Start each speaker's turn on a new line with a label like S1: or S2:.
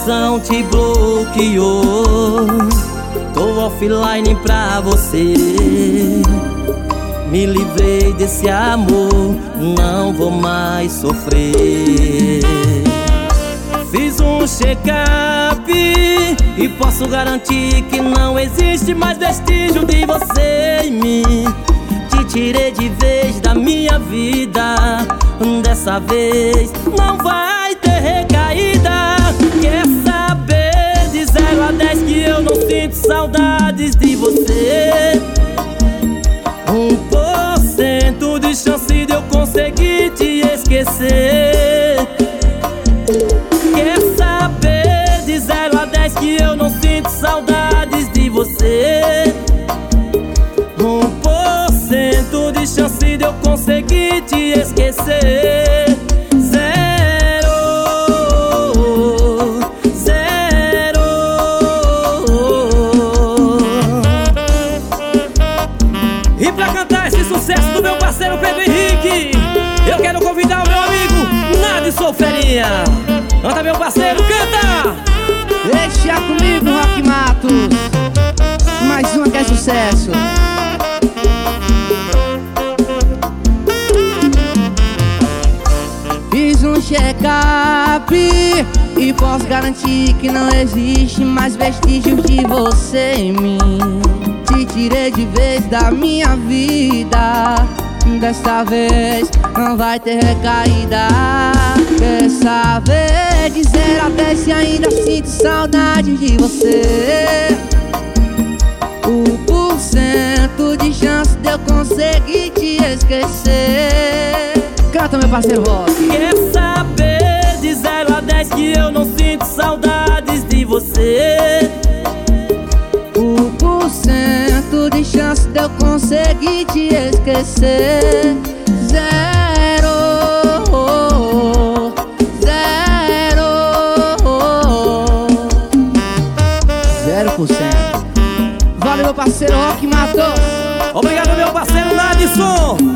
S1: coração te bloqueou. Tô offline pra você. Me livrei desse amor, não vou mais sofrer. Fiz um check-up e posso garantir que não existe mais vestígio de você em mim. Te tirei de vez da minha vida, dessa vez não vai ter recaída. Quer saber de 0 a 10 que eu não sinto saudades de você? 1% de chance de eu conseguir te esquecer. Quer saber de 0 a 10 que eu não sinto saudades de você? 1% de chance de eu conseguir te esquecer. Zero. E pra cantar esse sucesso do meu parceiro Pedro Henrique, eu quero convidar o meu amigo Nadson Ferinha. Canta, meu parceiro, canta!
S2: Deixa comigo, Rock Matos. Mais uma que é sucesso. Fiz um check-up e posso garantir que não existe mais vestígios de você em mim. Te tirei de vez da minha vida, desta vez não vai ter recaída. Quer saber de 0 a 10 se ainda sinto saudade de você? 1% de chance de eu conseguir te esquecer. Canta, meu parceiro Rock.
S1: Quer saber de 0 a 10 que eu não sinto saudades de você?
S2: 1% de chance de eu conseguir te esquecer. Zero. 0%. Valeu, meu parceiro Rock Matos.
S1: Obrigado, meu parceiro Nadson.